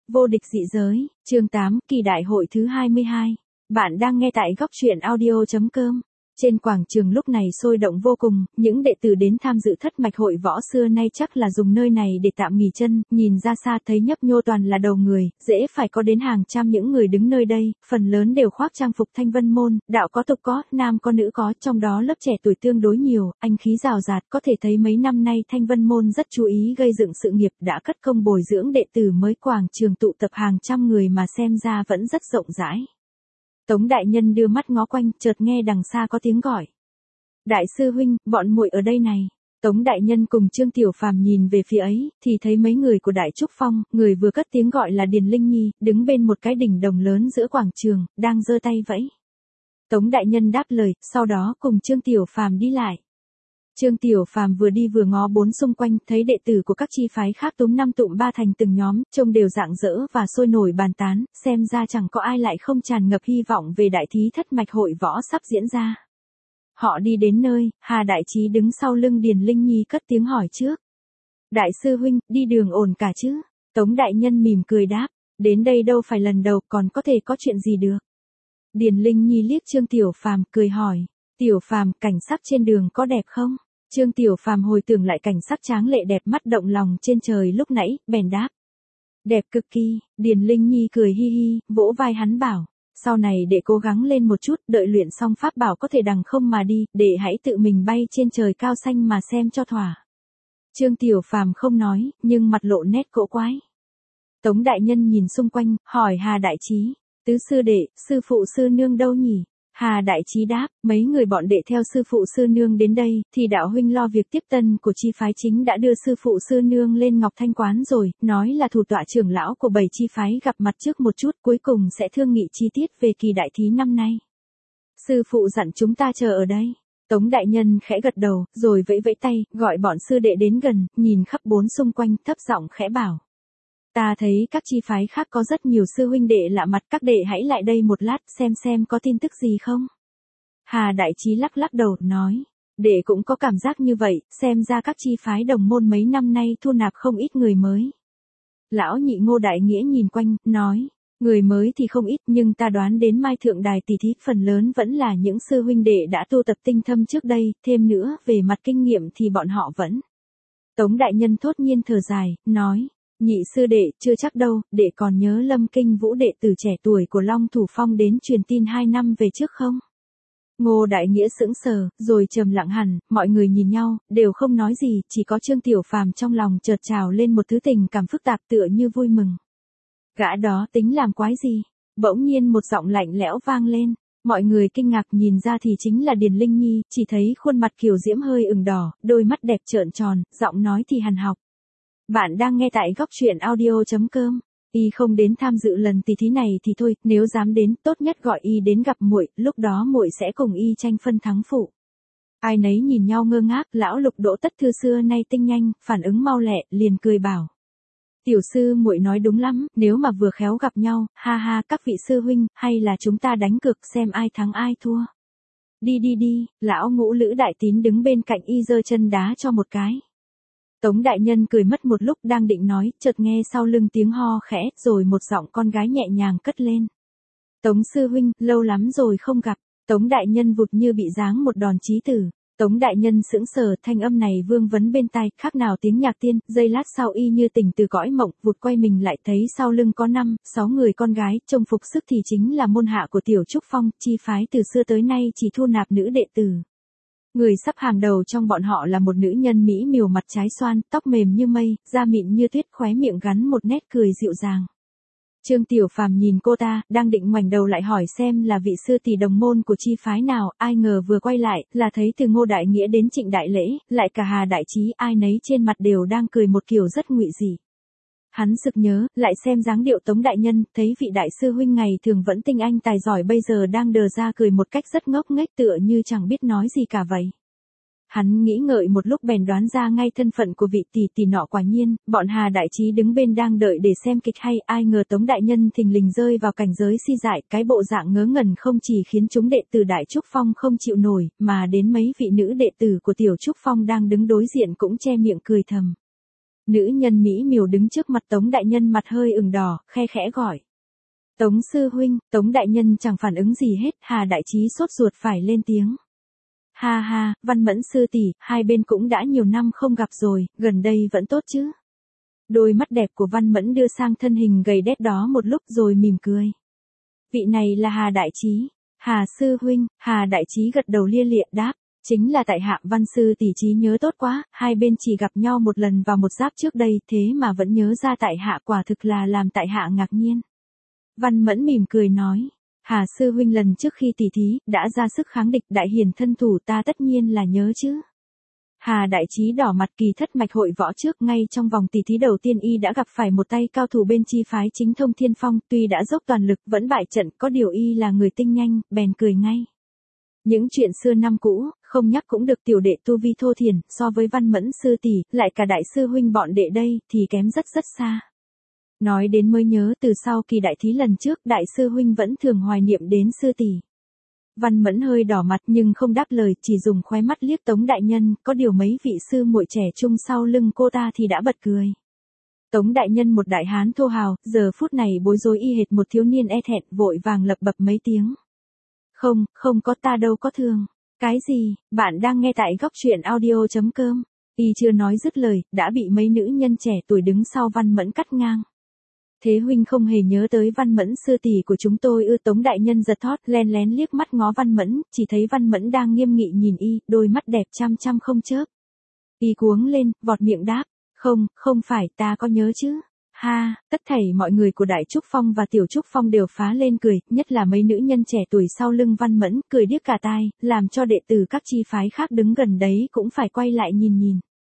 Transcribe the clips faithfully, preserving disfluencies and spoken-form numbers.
Vô địch dị giới, chương tám, kỳ đại hội thứ hai mươi hai. Bạn đang nghe tại góc truyện audio chấm com. Trên quảng trường lúc này sôi động vô cùng, những đệ tử đến tham dự thất mạch hội võ xưa nay chắc là dùng nơi này để tạm nghỉ chân, nhìn ra xa thấy nhấp nhô toàn là đầu người, dễ phải có đến hàng trăm những người đứng nơi đây, phần lớn đều khoác trang phục Thanh Vân môn, đạo có tục có, nam có nữ có, trong đó lớp trẻ tuổi tương đối nhiều, anh khí rào rạt, có thể thấy mấy năm nay Thanh Vân môn rất chú ý gây dựng sự nghiệp, đã cất công bồi dưỡng đệ tử mới, quảng trường tụ tập hàng trăm người mà xem ra vẫn rất rộng rãi. Tống đại nhân đưa mắt ngó quanh, chợt nghe đằng xa có tiếng gọi. Đại sư huynh, bọn muội ở đây này. Tống đại nhân cùng Trương Tiểu Phàm nhìn về phía ấy, thì thấy mấy người của Đại Trúc Phong, người vừa cất tiếng gọi là Điền Linh Nhi, đứng bên một cái đỉnh đồng lớn giữa quảng trường, đang giơ tay vẫy. Tống đại nhân đáp lời, sau đó cùng Trương Tiểu Phàm đi lại. Trương Tiểu Phàm vừa đi vừa ngó bốn xung quanh, thấy đệ tử của các chi phái khác túm năm tụm ba thành từng nhóm, trông đều rạng rỡ và sôi nổi bàn tán, xem ra chẳng có ai lại không tràn ngập hy vọng về đại thí thất mạch hội võ sắp diễn ra. Họ đi đến nơi, Hà Đại Trí đứng sau lưng Điền Linh Nhi cất tiếng hỏi trước. Đại sư huynh, đi đường ổn cả chứ? Tống đại nhân mỉm cười đáp, đến đây đâu phải lần đầu, còn có thể có chuyện gì được. Điền Linh Nhi liếc Trương Tiểu Phàm cười hỏi, Tiểu Phàm, cảnh sắc trên đường có đẹp không? Trương Tiểu Phàm hồi tưởng lại cảnh sắc tráng lệ đẹp mắt động lòng trên trời lúc nãy, bèn đáp. Đẹp cực kỳ, Điền Linh Nhi cười hi hi, vỗ vai hắn bảo, sau này để cố gắng lên một chút, đợi luyện xong pháp bảo có thể đằng không mà đi, để hãy tự mình bay trên trời cao xanh mà xem cho thỏa. Trương Tiểu Phàm không nói, nhưng mặt lộ nét cỗ quái. Tống đại nhân nhìn xung quanh, hỏi Hà Đại Trí, tứ sư đệ, sư phụ sư nương đâu nhỉ? Hà Đại Trí đáp, mấy người bọn đệ theo sư phụ sư nương đến đây, thì đạo huynh lo việc tiếp tân của chi phái chính đã đưa sư phụ sư nương lên Ngọc Thanh Quán rồi, nói là thủ tọa trưởng lão của bảy chi phái gặp mặt trước một chút, cuối cùng sẽ thương nghị chi tiết về kỳ đại thí năm nay. Sư phụ dặn chúng ta chờ ở đây. Tống đại nhân khẽ gật đầu, rồi vẫy vẫy tay, gọi bọn sư đệ đến gần, nhìn khắp bốn xung quanh, thấp giọng khẽ bảo. Ta thấy các chi phái khác có rất nhiều sư huynh đệ lạ mặt, các đệ hãy lại đây một lát xem xem có tin tức gì không. Hà Đại Trí lắc lắc đầu, nói, đệ cũng có cảm giác như vậy, xem ra các chi phái đồng môn mấy năm nay thu nạp không ít người mới. Lão nhị Ngô Đại Nghĩa nhìn quanh, nói, người mới thì không ít nhưng ta đoán đến mai thượng đài tỷ thí phần lớn vẫn là những sư huynh đệ đã tu tập tinh thâm trước đây, thêm nữa về mặt kinh nghiệm thì bọn họ vẫn. Tống đại nhân thốt nhiên thở dài, nói. Nhị sư đệ, chưa chắc đâu, đệ còn nhớ Lâm Kinh Vũ đệ tử trẻ tuổi của Long Thủ Phong đến truyền tin hai năm về trước không? Ngô Đại Nghĩa sững sờ, rồi trầm lặng hẳn, mọi người nhìn nhau, đều không nói gì, chỉ có Trương Tiểu Phàm trong lòng chợt trào lên một thứ tình cảm phức tạp tựa như vui mừng. Gã đó tính làm quái gì? Bỗng nhiên một giọng lạnh lẽo vang lên, mọi người kinh ngạc nhìn ra thì chính là Điền Linh Nhi, chỉ thấy khuôn mặt kiều diễm hơi ửng đỏ, đôi mắt đẹp trợn tròn, giọng nói thì hằn học. Bạn đang nghe tại góc truyện audio chấm com. Y không đến tham dự lần tỷ thí này thì thôi, nếu dám đến, tốt nhất gọi y đến gặp muội, lúc đó muội sẽ cùng y tranh phân thắng phụ. Ai nấy nhìn nhau ngơ ngác, lão Lục Đỗ Tất Thư xưa nay tinh nhanh, phản ứng mau lẹ, liền cười bảo. Tiểu sư muội nói đúng lắm, nếu mà vừa khéo gặp nhau, ha ha, các vị sư huynh, hay là chúng ta đánh cược xem ai thắng ai thua. Đi đi đi, lão Ngũ Lữ Đại Tín đứng bên cạnh y giơ chân đá cho một cái. Tống đại nhân cười mất một lúc đang định nói, chợt nghe sau lưng tiếng ho khẽ, rồi một giọng con gái nhẹ nhàng cất lên. Tống sư huynh, lâu lắm rồi không gặp. Tống đại nhân vụt như bị giáng một đòn chí tử. Tống đại nhân sững sờ, thanh âm này vương vấn bên tai, khác nào tiếng nhạc tiên, giây lát sau y như tỉnh từ cõi mộng, vụt quay mình lại thấy sau lưng có năm, sáu người con gái, trông phục sức thì chính là môn hạ của Tiểu Trúc Phong, chi phái từ xưa tới nay chỉ thu nạp nữ đệ tử. Người sắp hàng đầu trong bọn họ là một nữ nhân mỹ miều mặt trái xoan, tóc mềm như mây, da mịn như tuyết, khóe miệng gắn một nét cười dịu dàng. Trương Tiểu Phàm nhìn cô ta, đang định ngoảnh đầu lại hỏi xem là vị sư tỷ đồng môn của chi phái nào, ai ngờ vừa quay lại, là thấy từ Ngô Đại Nghĩa đến Trịnh Đại Lễ, lại cả Hà Đại Trí, ai nấy trên mặt đều đang cười một kiểu rất ngụy dị. Hắn sực nhớ, lại xem dáng điệu Tống đại nhân, thấy vị đại sư huynh ngày thường vẫn tinh anh tài giỏi bây giờ đang đờ ra cười một cách rất ngốc nghếch tựa như chẳng biết nói gì cả vậy. Hắn nghĩ ngợi một lúc bèn đoán ra ngay thân phận của vị tỷ tỷ nọ, quả nhiên, bọn Hà Đại Trí đứng bên đang đợi để xem kịch hay, ai ngờ Tống đại nhân thình lình rơi vào cảnh giới si dại, cái bộ dạng ngớ ngẩn không chỉ khiến chúng đệ tử Đại Trúc Phong không chịu nổi, mà đến mấy vị nữ đệ tử của Tiểu Trúc Phong đang đứng đối diện cũng che miệng cười thầm. Nữ nhân mỹ miều đứng trước mặt Tống đại nhân mặt hơi ửng đỏ, khe khẽ gọi. Tống sư huynh. Tống đại nhân chẳng phản ứng gì hết, Hà đại trí sốt ruột phải lên tiếng. Ha ha, Văn Mẫn sư tỷ, hai bên cũng đã nhiều năm không gặp rồi, gần đây vẫn tốt chứ? Đôi mắt đẹp của Văn Mẫn đưa sang thân hình gầy đét đó một lúc rồi mỉm cười. Vị này là Hà đại trí. Hà sư huynh. Hà đại trí gật đầu lia lịa đáp. Chính là tại hạ. Văn sư tỷ trí nhớ tốt quá, hai bên chỉ gặp nhau một lần vào một giáp trước đây, thế mà vẫn nhớ ra tại hạ, quả thực là làm tại hạ ngạc nhiên. Văn Mẫn mỉm cười nói. Hà sư huynh lần trước khi tỷ thí, đã ra sức kháng địch, đại hiển thân thủ, ta tất nhiên là nhớ chứ. Hà đại trí đỏ mặt, kỳ thất mạch hội võ trước, ngay trong vòng tỷ thí đầu tiên y đã gặp phải một tay cao thủ bên chi phái Chính Thông Thiên Phong, tuy đã dốc toàn lực vẫn bại trận, có điều y là người tinh nhanh, bèn cười ngay. Những chuyện xưa năm cũ, không nhắc cũng được, tiểu đệ tu vi thô thiển, so với Văn Mẫn sư tỷ, lại cả đại sư huynh bọn đệ đây, thì kém rất rất xa. Nói đến mới nhớ, từ sau kỳ đại thí lần trước, đại sư huynh vẫn thường hoài niệm đến sư tỷ. Văn Mẫn hơi đỏ mặt nhưng không đáp lời, chỉ dùng khóe mắt liếc Tống đại nhân, có điều mấy vị sư muội trẻ trung sau lưng cô ta thì đã bật cười. Tống đại nhân một đại hán thô hào, giờ phút này bối rối y hệt một thiếu niên e thẹn, vội vàng lập bập mấy tiếng. Không, không có, ta đâu có thường. Cái gì? Bạn đang nghe tại góc truyện audio chấm com. Y chưa nói dứt lời, đã bị mấy nữ nhân trẻ tuổi đứng sau Văn Mẫn cắt ngang. Thế huynh không hề nhớ tới Văn Mẫn sư tỷ của chúng tôi ư? Tống đại nhân giật thót, len lén liếc mắt ngó Văn Mẫn, chỉ thấy Văn Mẫn đang nghiêm nghị nhìn y, đôi mắt đẹp chăm chăm không chớp. Y cuống lên, vọt miệng đáp, không, không phải, ta có nhớ chứ. Ha, tất thảy mọi người của Đại Trúc Phong và Tiểu Trúc Phong đều phá lên cười, nhất là mấy nữ nhân trẻ tuổi sau lưng Văn Mẫn, cười điếc cả tai, làm cho đệ tử các chi phái khác đứng gần đấy cũng phải quay lại nhìn nhìn.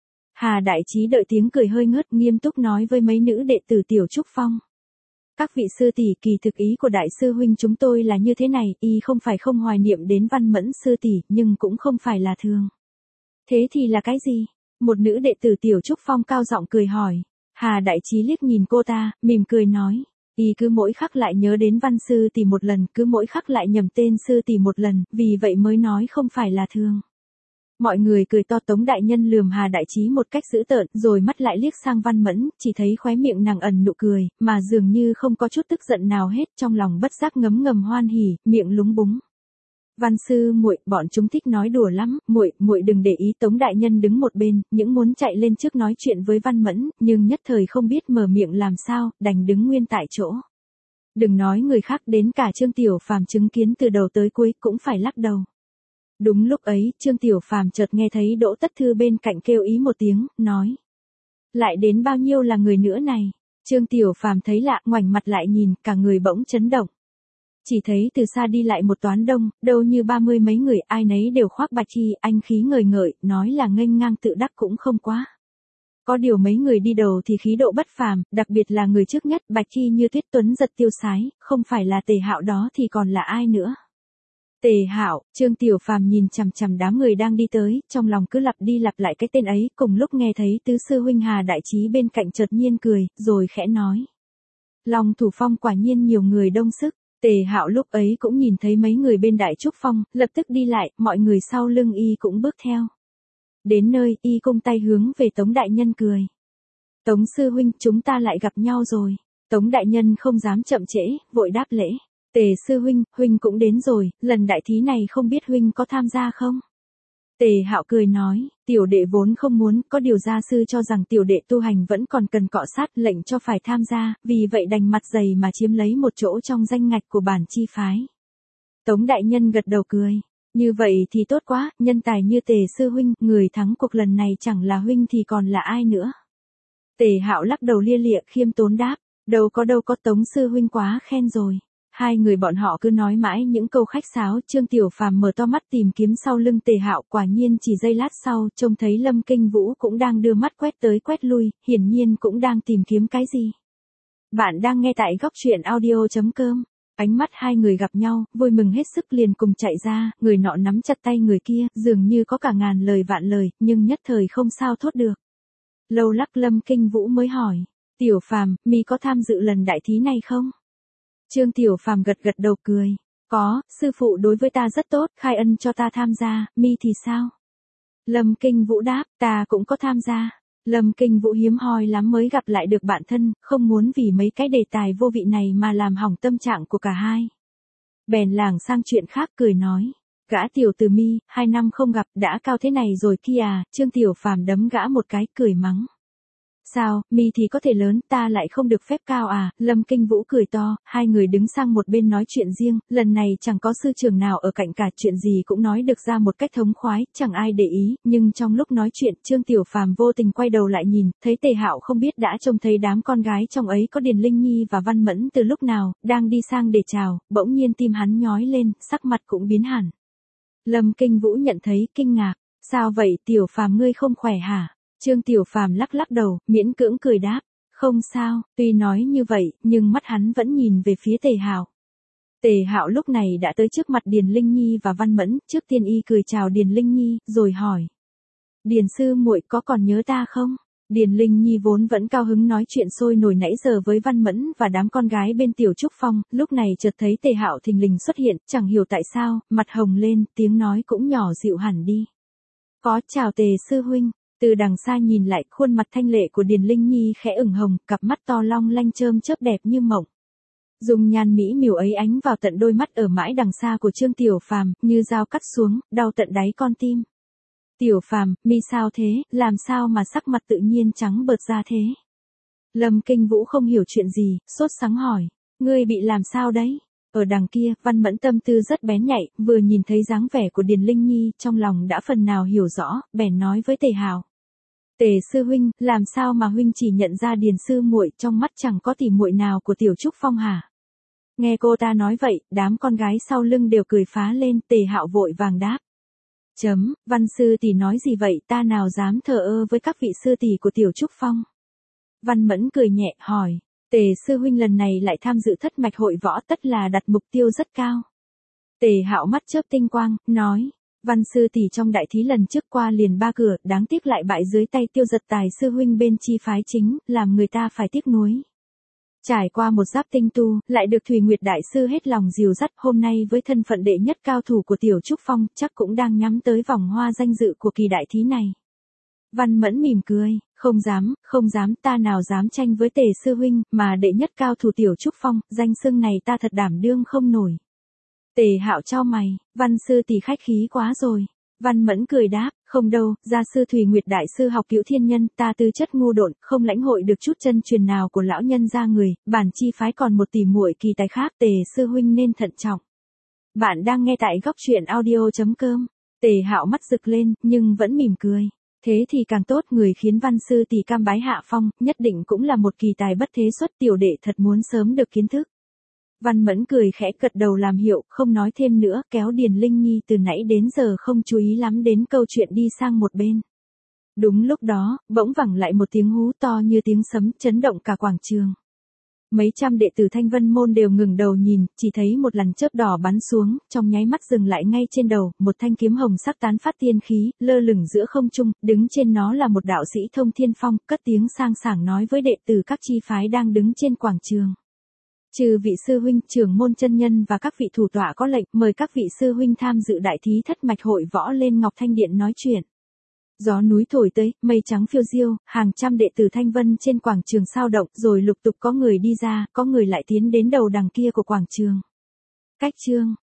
Hà đại trí đợi tiếng cười hơi ngớt, nghiêm túc nói với mấy nữ đệ tử Tiểu Trúc Phong. Các vị sư tỷ, kỳ thực ý của đại sư huynh chúng tôi là như thế này, y không phải không hoài niệm đến Văn Mẫn sư tỷ, nhưng cũng không phải là thường. Thế thì là cái gì? Một nữ đệ tử Tiểu Trúc Phong cao giọng cười hỏi. Hà đại trí liếc nhìn cô ta, mỉm cười nói. Y cứ mỗi khắc lại nhớ đến Văn sư tỷ một lần, cứ mỗi khắc lại nhầm tên sư tỷ một lần, vì vậy mới nói không phải là thường. Mọi người cười to. Tống đại nhân lườm Hà đại trí một cách dữ tợn, rồi mắt lại liếc sang Văn Mẫn, chỉ thấy khóe miệng nàng ẩn nụ cười, mà dường như không có chút tức giận nào hết, trong lòng bất giác ngấm ngầm hoan hỉ, miệng lúng búng. Văn sư muội, bọn chúng thích nói đùa lắm, muội, muội đừng để ý. Tống đại nhân đứng một bên, những muốn chạy lên trước nói chuyện với Văn Mẫn, nhưng nhất thời không biết mở miệng làm sao, đành đứng nguyên tại chỗ. Đừng nói người khác, đến cả Trương Tiểu Phàm chứng kiến từ đầu tới cuối cũng phải lắc đầu. Đúng lúc ấy, Trương Tiểu Phàm chợt nghe thấy Đỗ Tất Thư bên cạnh kêu ý một tiếng, nói. Lại đến bao nhiêu là người nữa này? Trương Tiểu Phàm thấy lạ, ngoảnh mặt lại nhìn, cả người bỗng chấn động. Chỉ thấy từ xa đi lại một toán đông, đâu như ba mươi mấy người, ai nấy đều khoác bạch y, anh khí ngời ngợi, nói là nghênh ngang tự đắc cũng không quá. Có điều mấy người đi đầu thì khí độ bất phàm, đặc biệt là người trước nhất, bạch y như tuyết tuấn giật tiêu sái, không phải là Tề Hạo đó thì còn là ai nữa? Tề Hạo. Trương Tiểu Phàm nhìn chằm chằm đám người đang đi tới, trong lòng cứ lặp đi lặp lại cái tên ấy, cùng lúc nghe thấy tứ sư huynh Hà đại trí bên cạnh chợt nhiên cười, rồi khẽ nói. Long Thủ Phong quả nhiên nhiều người đông sức. Tề Hạo lúc ấy cũng nhìn thấy mấy người bên Đại Trúc Phong, lập tức đi lại, mọi người sau lưng y cũng bước theo. Đến nơi, y cung tay hướng về Tống đại nhân cười. Tống sư huynh, chúng ta lại gặp nhau rồi. Tống đại nhân không dám chậm trễ, vội đáp lễ. Tề sư huynh, huynh cũng đến rồi, lần đại thí này không biết huynh có tham gia không? Tề Hạo cười nói, tiểu đệ vốn không muốn, có điều gia sư cho rằng tiểu đệ tu hành vẫn còn cần cọ sát, lệnh cho phải tham gia, vì vậy đành mặt dày mà chiếm lấy một chỗ trong danh ngạch của bản chi phái. Tống đại nhân gật đầu cười, như vậy thì tốt quá, nhân tài như Tề sư huynh, người thắng cuộc lần này chẳng là huynh thì còn là ai nữa? Tề Hạo lắc đầu lia lịa, khiêm tốn đáp, đâu có đâu có, Tống sư huynh quá khen rồi. Hai người bọn họ cứ nói mãi những câu khách sáo, Trương Tiểu Phàm mở to mắt tìm kiếm sau lưng Tề Hạo, quả nhiên chỉ giây lát sau, trông thấy Lâm Kinh Vũ cũng đang đưa mắt quét tới quét lui, hiển nhiên cũng đang tìm kiếm cái gì. Bạn đang nghe tại góc truyện audio chấm com. Ánh mắt hai người gặp nhau, vui mừng hết sức liền cùng chạy ra, người nọ nắm chặt tay người kia, dường như có cả ngàn lời vạn lời, nhưng nhất thời không sao thốt được. Lâu lắc Lâm Kinh Vũ mới hỏi, Tiểu Phàm, mi có tham dự lần đại thí này không? Trương Tiểu Phàm gật gật đầu cười, có, sư phụ đối với ta rất tốt, khai ân cho ta tham gia, mi thì sao? Lâm Kinh Vũ đáp, ta cũng có tham gia. Lâm Kinh Vũ hiếm hoi lắm mới gặp lại được bạn thân, không muốn vì mấy cái đề tài vô vị này mà làm hỏng tâm trạng của cả hai. Bèn lảng sang chuyện khác cười nói. Gã Tiểu Từ mi, hai năm không gặp, đã cao thế này rồi kia à, Trương Tiểu Phàm đấm gã một cái, cười mắng. Sao, mi thì có thể lớn, ta lại không được phép cao à, Lâm Kinh Vũ cười to, hai người đứng sang một bên nói chuyện riêng, lần này chẳng có sư trưởng nào ở cạnh cả, chuyện gì cũng nói được ra một cách thống khoái, chẳng ai để ý, nhưng trong lúc nói chuyện, Trương Tiểu Phàm vô tình quay đầu lại nhìn, thấy Tề Hạo không biết đã trông thấy đám con gái trong ấy có Điền Linh Nhi và Văn Mẫn từ lúc nào, đang đi sang để chào, bỗng nhiên tim hắn nhói lên, sắc mặt cũng biến hẳn. Lâm Kinh Vũ nhận thấy kinh ngạc, sao vậy Tiểu Phàm ngươi không khỏe hả? Trương Tiểu Phàm lắc lắc đầu, miễn cưỡng cười đáp, không sao, tuy nói như vậy, nhưng mắt hắn vẫn nhìn về phía Tề Hạo. Tề Hạo lúc này đã tới trước mặt Điền Linh Nhi và Văn Mẫn, trước tiên y cười chào Điền Linh Nhi, rồi hỏi. Điền sư muội có còn nhớ ta không? Điền Linh Nhi vốn vẫn cao hứng nói chuyện sôi nổi nãy giờ với Văn Mẫn và đám con gái bên Tiểu Trúc Phong, lúc này chợt thấy Tề Hạo thình lình xuất hiện, chẳng hiểu tại sao, mặt hồng lên, tiếng nói cũng nhỏ dịu hẳn đi. Có chào Tề sư huynh. Từ đằng xa nhìn lại, khuôn mặt thanh lệ của Điền Linh Nhi khẽ ửng hồng, cặp mắt to long lanh chớm chớp đẹp như mộng. Dùng nhan mỹ miều ấy ánh vào tận đôi mắt ở mãi đằng xa của Trương Tiểu Phàm, như dao cắt xuống, đau tận đáy con tim. Tiểu Phàm, mi sao thế, làm sao mà sắc mặt tự nhiên trắng bợt ra thế? Lâm Kinh Vũ không hiểu chuyện gì, sốt sắng hỏi, ngươi bị làm sao đấy? Ở đằng kia, Văn Mẫn tâm tư rất bén nhạy, vừa nhìn thấy dáng vẻ của Điền Linh Nhi, trong lòng đã phần nào hiểu rõ, bèn nói với Tề Hạo. Tề sư huynh, làm sao mà huynh chỉ nhận ra Điền sư muội, trong mắt chẳng có tỉ muội nào của Tiểu Trúc Phong hả? Nghe cô ta nói vậy, đám con gái sau lưng đều cười phá lên, Tề Hạo vội vàng đáp. Chấm, Văn sư tỷ nói gì vậy, ta nào dám thờ ơ với các vị sư tỷ của Tiểu Trúc Phong? Văn Mẫn cười nhẹ, hỏi. Tề sư huynh lần này lại tham dự thất mạch hội võ, tất là đặt mục tiêu rất cao. Tề Hạo mắt chớp tinh quang, nói. Văn sư tỷ trong đại thí lần trước qua liền ba cửa, đáng tiếc lại bại dưới tay Tiêu Giật Tài sư huynh bên chi phái chính, làm người ta phải tiếc nuối. Trải qua một giáp tinh tu, lại được Thủy Nguyệt đại sư hết lòng dìu dắt, hôm nay với thân phận đệ nhất cao thủ của Tiểu Trúc Phong, chắc cũng đang nhắm tới vòng hoa danh dự của kỳ đại thí này. Văn Mẫn mỉm cười, không dám, không dám, ta nào dám tranh với Tề sư huynh, mà đệ nhất cao thủ Tiểu Trúc Phong, danh xưng này ta thật đảm đương không nổi. Tề Hạo chau mày, Văn sư tỷ khách khí quá rồi. Văn Mẫn cười đáp, không đâu, gia sư Thủy Nguyệt đại sư học Cửu Thiên Nhân, ta tư chất ngu độn, không lãnh hội được chút chân truyền nào của lão nhân gia người, bản chi phái còn một tỷ muội kỳ tài khác, Tề sư huynh nên thận trọng. Bạn đang nghe tại góc truyện audio chấm com. Tề Hạo mắt rực lên, nhưng vẫn mỉm cười. Thế thì càng tốt, người khiến Văn sư tỷ cam bái hạ phong, nhất định cũng là một kỳ tài bất thế xuất, tiểu đệ thật muốn sớm được kiến thức. Văn Mẫn cười khẽ gật đầu làm hiệu, không nói thêm nữa, kéo Điền Linh Nhi từ nãy đến giờ không chú ý lắm đến câu chuyện đi sang một bên. Đúng lúc đó, bỗng vẳng lại một tiếng hú to như tiếng sấm, chấn động cả quảng trường. Mấy trăm đệ tử Thanh Vân môn đều ngừng đầu nhìn, chỉ thấy một làn chớp đỏ bắn xuống, trong nháy mắt dừng lại ngay trên đầu, một thanh kiếm hồng sắc tán phát tiên khí, lơ lửng giữa không trung, đứng trên nó là một đạo sĩ Thông Thiên Phong, cất tiếng sang sảng nói với đệ tử các chi phái đang đứng trên quảng trường. Trừ vị sư huynh, trưởng môn chân nhân và các vị thủ tọa có lệnh, mời các vị sư huynh tham dự đại thí thất mạch hội võ lên Ngọc Thanh Điện nói chuyện. Gió núi thổi tới, mây trắng phiêu diêu, hàng trăm đệ tử Thanh Vân trên quảng trường sao động, rồi lục tục có người đi ra, có người lại tiến đến đầu đằng kia của quảng trường. Cách chương